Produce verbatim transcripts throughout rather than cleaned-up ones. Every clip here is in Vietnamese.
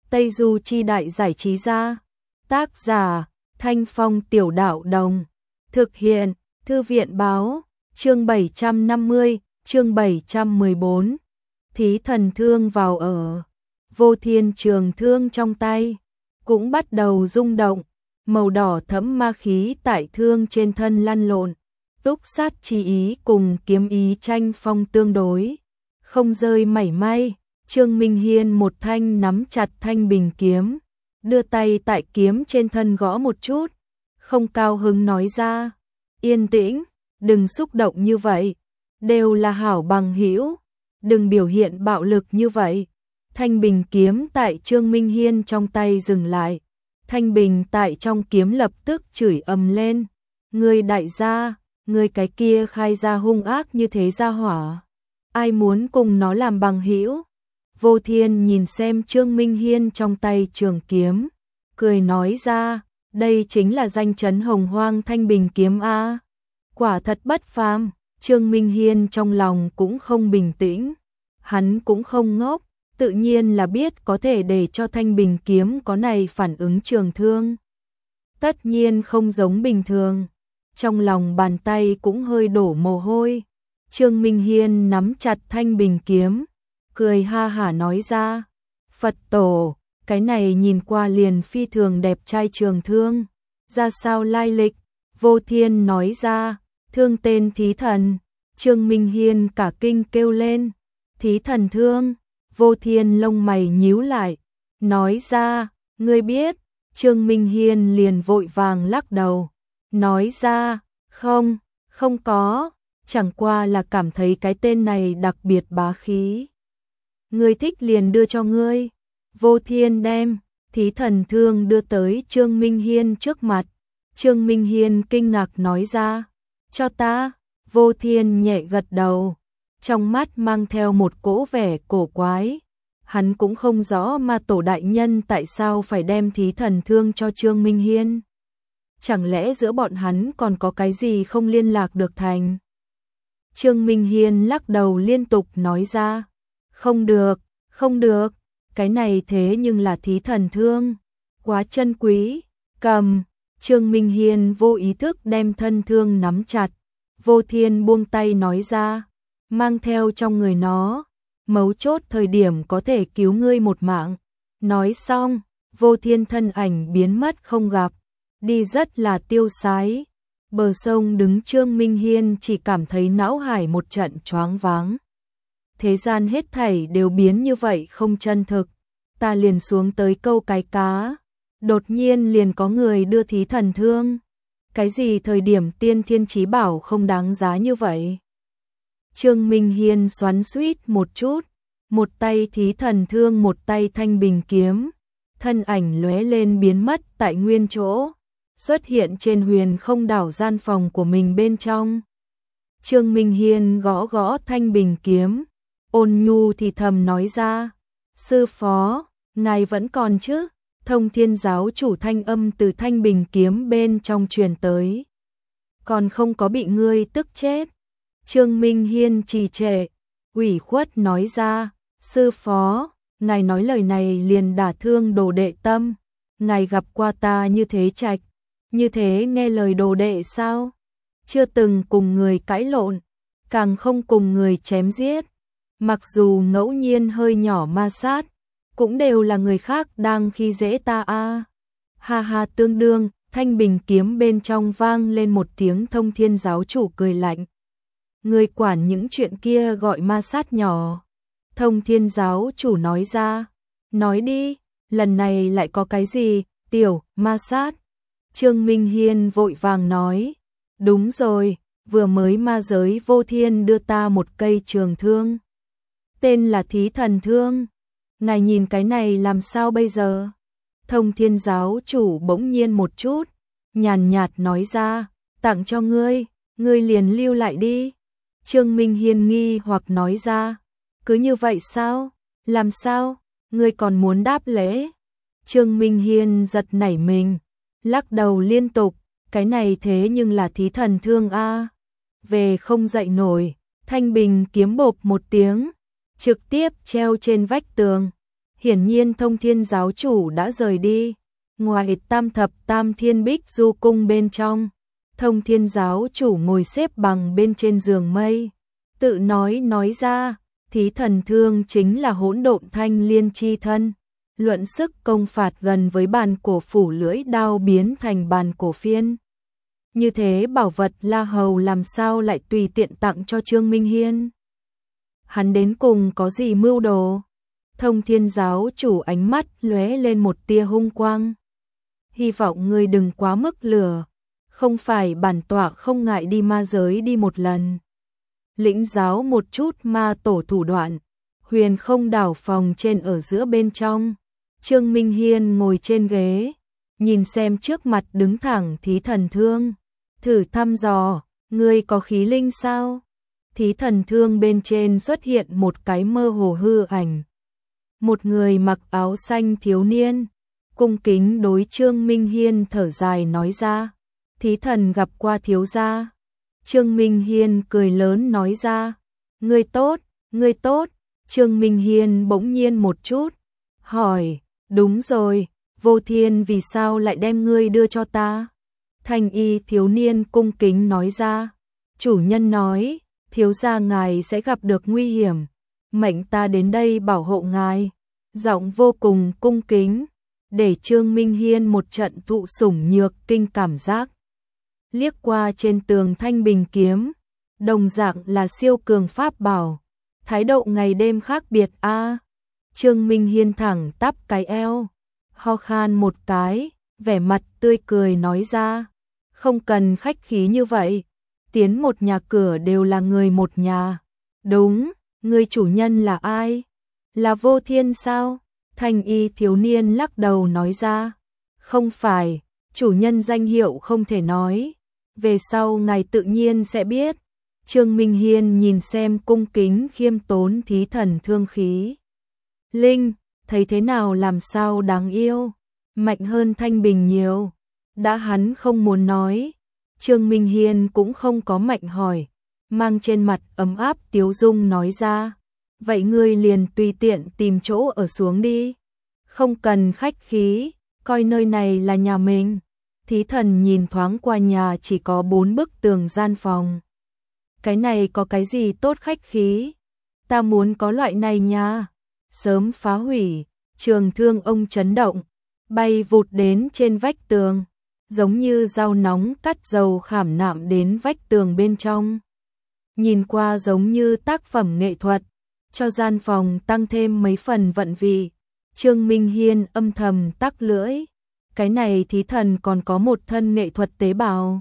Tây Du Chi Đại Giải Trí Gia. Tác giả Thanh Phong Tiểu Đạo Đồng. Thực hiện Thư viện Báo. Chương bảy trăm năm mươi, chương bảy trăm mười bốn. Thí thần thương vào ở. Vô Thiên trường thương trong tay cũng bắt đầu rung động, màu đỏ thẫm ma khí tại thương trên thân lăn lộn, túc sát chi ý cùng kiếm ý tranh phong tương đối, không rơi mảy may. Trương Minh Hiên một thanh nắm chặt thanh bình kiếm, đưa tay tại kiếm trên thân gõ một chút, không cao hứng nói ra: "Yên tĩnh, đừng xúc động như vậy, đều là hảo bằng hữu, đừng biểu hiện bạo lực như vậy." Thanh bình kiếm tại Trương Minh Hiên trong tay dừng lại, thanh bình tại trong kiếm lập tức chửi ầm lên: "Ngươi đại gia, ngươi cái kia khai ra hung ác như thế ra hỏa, ai muốn cùng nó làm bằng hữu?" Vô Thiên nhìn xem Trương Minh Hiên trong tay trường kiếm, cười nói ra: "Đây chính là danh chấn hồng hoang thanh bình kiếm a, quả thật bất phàm." Trương Minh Hiên trong lòng cũng không bình tĩnh, hắn cũng không ngốc, tự nhiên là biết có thể để cho thanh bình kiếm có này phản ứng trường thương. Tất nhiên không giống bình thường, trong lòng bàn tay cũng hơi đổ mồ hôi. Trương Minh Hiên nắm chặt thanh bình kiếm, cười ha hả nói ra: "Phật tổ, cái này nhìn qua liền phi thường đẹp trai trường thương, ra sao lai lịch?" Vô Thiên nói ra: "Thương tên Thí Thần." Trương Minh Hiên cả kinh kêu lên: "Thí Thần thương?" Vô Thiên lông mày nhíu lại, nói ra: "Ngươi biết?" Trương Minh Hiên liền vội vàng lắc đầu, nói ra: "Không, không có, chẳng qua là cảm thấy cái tên này đặc biệt bá khí. Ngươi thích liền đưa cho ngươi." Vô Thiên đem Thí Thần thương đưa tới Trương Minh Hiên trước mặt. Trương Minh Hiên kinh ngạc nói ra: "Cho ta." Vô Thiên nhẹ gật đầu, trong mắt mang theo một cỗ vẻ cổ quái. Hắn cũng không rõ ma tổ đại nhân tại sao phải đem Thí Thần thương cho Trương Minh Hiên. Chẳng lẽ giữa bọn hắn còn có cái gì không liên lạc được thành? Trương Minh Hiên lắc đầu liên tục nói ra: "Không được, không được, cái này thế nhưng là Thí Thần thương, quá chân quý, cầm." Trương Minh Hiên vô ý thức đem thân thương nắm chặt. Vô Thiên buông tay nói ra: "Mang theo trong người nó, mấu chốt thời điểm có thể cứu ngươi một mạng." Nói xong, Vô Thiên thân ảnh biến mất không gặp, đi rất là tiêu sái. Bờ sông đứng Trương Minh Hiên chỉ cảm thấy não hải một trận choáng váng. Thế gian hết thảy đều biến như vậy không chân thực. Ta liền xuống tới câu cái cá, đột nhiên liền có người đưa Thí Thần thương. Cái gì thời điểm tiên thiên chí bảo không đáng giá như vậy? Trương Minh Hiên xoắn xuýt một chút, một tay Thí Thần thương một tay thanh bình kiếm, thân ảnh lóe lên biến mất tại nguyên chỗ, xuất hiện trên huyền không đảo gian phòng của mình bên trong. Trương Minh Hiên gõ gõ thanh bình kiếm, ôn nhu thì thầm nói ra: "Sư phó, ngài vẫn còn chứ?" Thông Thiên giáo chủ thanh âm từ thanh bình kiếm bên trong truyền tới: "Còn không có bị ngươi tức chết." Trương Minh Hiên trì trệ, ủy khuất nói ra: "Sư phó, ngài nói lời này liền đả thương đồ đệ tâm. Ngài gặp qua ta như thế trạch, như thế nghe lời đồ đệ sao? Chưa từng cùng người cãi lộn, càng không cùng người chém giết. Mặc dù ngẫu nhiên hơi nhỏ ma sát, cũng đều là người khác đang khi dễ ta a." Ha ha, tương đương, thanh bình kiếm bên trong vang lên một tiếng Thông Thiên giáo chủ cười lạnh: "Người quản những chuyện kia gọi ma sát nhỏ." Thông Thiên giáo chủ nói ra: "Nói đi, lần này lại có cái gì, tiểu ma sát?" Trương Minh Hiên vội vàng nói: "Đúng rồi, vừa mới ma giới Vô Thiên đưa ta một cây trường thương, tên là Thí Thần thương. Ngài nhìn cái này làm sao bây giờ?" Thông Thiên giáo chủ bỗng nhiên một chút, nhàn nhạt nói ra: "Tặng cho ngươi, ngươi liền lưu lại đi." Trương Minh Hiên nghi hoặc nói ra: "Cứ như vậy sao? Làm sao? Ngươi còn muốn đáp lễ?" Trương Minh Hiên giật nảy mình, lắc đầu liên tục: "Cái này thế nhưng là Thí Thần thương a." Về không dậy nổi, thanh bình kiếm bộp một tiếng, trực tiếp treo trên vách tường. Hiển nhiên Thông Thiên giáo chủ đã rời đi. Ngoài tam thập tam thiên bích du cung bên trong, Thông Thiên giáo chủ ngồi xếp bằng bên trên giường mây, tự nói nói ra, Thí Thần Thương chính là hỗn độn thanh liên chi thân, luận sức công phạt gần với bàn cổ phủ lưỡi đao biến thành bàn cổ phiên. Như thế bảo vật La Hầu làm sao lại tùy tiện tặng cho Trương Minh Hiên? Hắn đến cùng có gì mưu đồ? Thông Thiên giáo chủ ánh mắt lóe lên một tia hung quang. Hy vọng ngươi đừng quá mức lừa, không phải bản tọa không ngại đi ma giới đi một lần. Lĩnh giáo một chút ma tổ thủ đoạn, huyền không đảo phòng trên ở giữa bên trong. Trương Minh Hiên ngồi trên ghế, nhìn xem trước mặt đứng thẳng Thí Thần Thương, thử thăm dò, ngươi có khí linh sao? Thí Thần Thương bên trên xuất hiện một cái mơ hồ hư ảnh. Một người mặc áo xanh thiếu niên, cung kính đối Trương Minh Hiên thở dài nói ra, Thí thần gặp qua thiếu gia. Trương Minh Hiên cười lớn nói ra, ngươi tốt, ngươi tốt. Trương Minh Hiên bỗng nhiên một chút, hỏi, đúng rồi, Vô Thiên vì sao lại đem ngươi đưa cho ta? Thanh y thiếu niên cung kính nói ra, chủ nhân nói, thiếu gia ngài sẽ gặp được nguy hiểm, mệnh ta đến đây bảo hộ ngài. Giọng vô cùng cung kính, để Trương Minh Hiên một trận thụ sủng nhược kinh cảm giác. Liếc qua trên tường thanh bình kiếm, đồng dạng là siêu cường pháp bảo, thái độ ngày đêm khác biệt a. À, Trương Minh Hiên thẳng tắp cái eo, ho khan một cái, vẻ mặt tươi cười nói ra, không cần khách khí như vậy, tiến một nhà cửa đều là người một nhà. Đúng, người chủ nhân là ai? Là Vô Thiên sao? Thanh y thiếu niên lắc đầu nói ra, không phải, chủ nhân danh hiệu không thể nói, về sau ngài tự nhiên sẽ biết. Trương Minh Hiên nhìn xem cung kính khiêm tốn Thí Thần Thương khí linh, thấy thế nào làm sao đáng yêu, mạnh hơn Thanh Bình nhiều. Đã hắn không muốn nói, Trương Minh Hiên cũng không có mạnh hỏi, mang trên mặt ấm áp tiếu dung nói ra, vậy ngươi liền tùy tiện tìm chỗ ở xuống đi, không cần khách khí, coi nơi này là nhà mình. Thí thần nhìn thoáng qua nhà chỉ có bốn bức tường gian phòng. Cái này có cái gì tốt khách khí? Ta muốn có loại này nha. Sớm phá hủy, trường thương ông chấn động, bay vụt đến trên vách tường, giống như dao nóng cắt dầu khảm nạm đến vách tường bên trong. Nhìn qua giống như tác phẩm nghệ thuật, cho gian phòng tăng thêm mấy phần vận vị. Trương Minh Hiên âm thầm tắc lưỡi, cái này Thí thần còn có một thân nghệ thuật tế bào.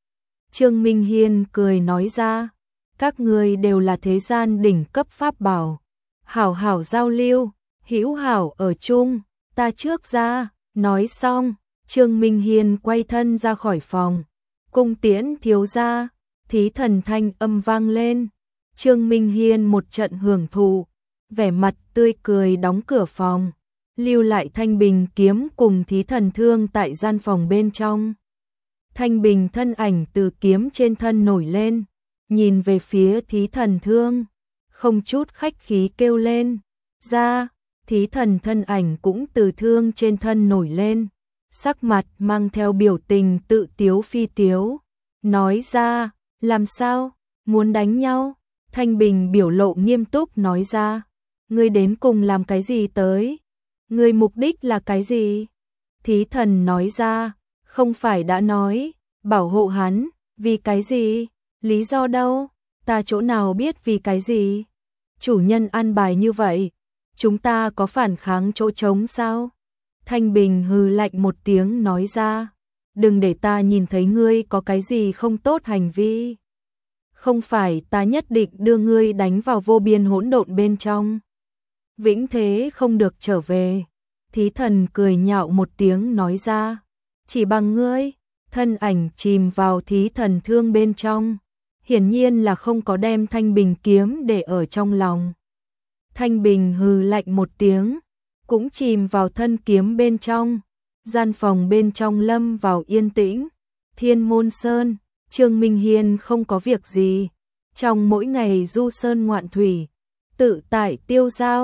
Trương Minh Hiên cười nói ra, các người đều là thế gian đỉnh cấp pháp bảo, hảo hảo giao lưu, hữu hảo ở chung, ta trước ra. Nói xong, Trương Minh Hiên quay thân ra khỏi phòng, cung tiễn thiếu gia. Thí thần thanh âm vang lên, Trương Minh Hiên một trận hưởng thụ, vẻ mặt tươi cười đóng cửa phòng, lưu lại Thanh Bình kiếm cùng Thí Thần Thương tại gian phòng bên trong. Thanh Bình thân ảnh từ kiếm trên thân nổi lên, nhìn về phía Thí Thần Thương, không chút khách khí kêu lên, ra. Thí thần thân ảnh cũng từ thương trên thân nổi lên, sắc mặt mang theo biểu tình tự tiếu phi tiếu, nói ra, làm sao, muốn đánh nhau? Thanh Bình biểu lộ nghiêm túc nói ra, ngươi đến cùng làm cái gì tới? Ngươi mục đích là cái gì? Thí thần nói ra, không phải đã nói, bảo hộ hắn, vì cái gì? Lý do đâu? Ta chỗ nào biết vì cái gì? Chủ nhân an bài như vậy, chúng ta có phản kháng chỗ trống sao? Thanh Bình hừ lạnh một tiếng nói ra, đừng để ta nhìn thấy ngươi có cái gì không tốt hành vi. Không phải ta nhất định đưa ngươi đánh vào vô biên hỗn độn bên trong, vĩnh thế không được trở về. Thí thần cười nhạo một tiếng nói ra, chỉ bằng ngươi. Thân ảnh chìm vào Thí Thần Thương bên trong, hiển nhiên là không có đem Thanh Bình kiếm để ở trong lòng. Thanh Bình hừ lạnh một tiếng, cũng chìm vào thân kiếm bên trong. Gian phòng bên trong lâm vào yên tĩnh. Thiên Môn Sơn, Trương Minh Hiên không có việc gì, trong mỗi ngày du sơn ngoạn thủy, tự tại tiêu dao,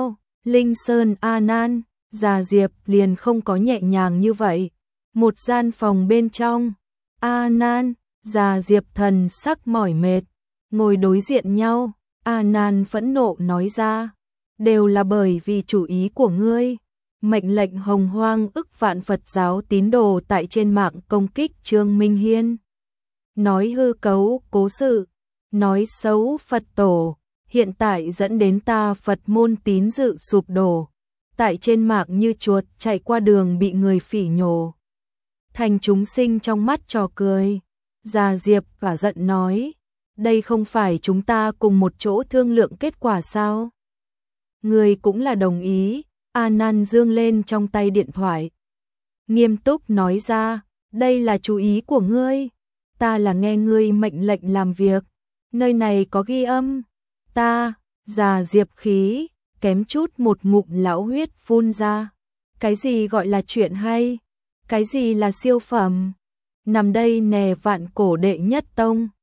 Linh Sơn A Nan, Già Diệp liền không có nhẹ nhàng như vậy. Một gian phòng bên trong, A Nan, Già Diệp thần sắc mỏi mệt, ngồi đối diện nhau. A Nan phẫn nộ nói ra, đều là bởi vì chủ ý của ngươi. Mệnh lệnh hồng hoang ức vạn Phật giáo tín đồ tại trên mạng công kích Trương Minh Hiên. Nói hư cấu cố sự, nói xấu Phật tổ, hiện tại dẫn đến ta Phật môn tín dự sụp đổ. Tại trên mạng như chuột chạy qua đường bị người phỉ nhổ. Thành chúng sinh trong mắt trò cười. Già Diệp và giận nói, đây không phải chúng ta cùng một chỗ thương lượng kết quả sao? Người cũng là đồng ý. A Nan dương lên trong tay điện thoại, nghiêm túc nói ra, đây là chú ý của ngươi, ta là nghe ngươi mệnh lệnh làm việc, nơi này có ghi âm. Ta, Già Diệp khí, kém chút một ngụm lão huyết phun ra. Cái gì gọi là chuyện hay? Cái gì là siêu phẩm? Nằm đây nè vạn cổ đệ nhất tông.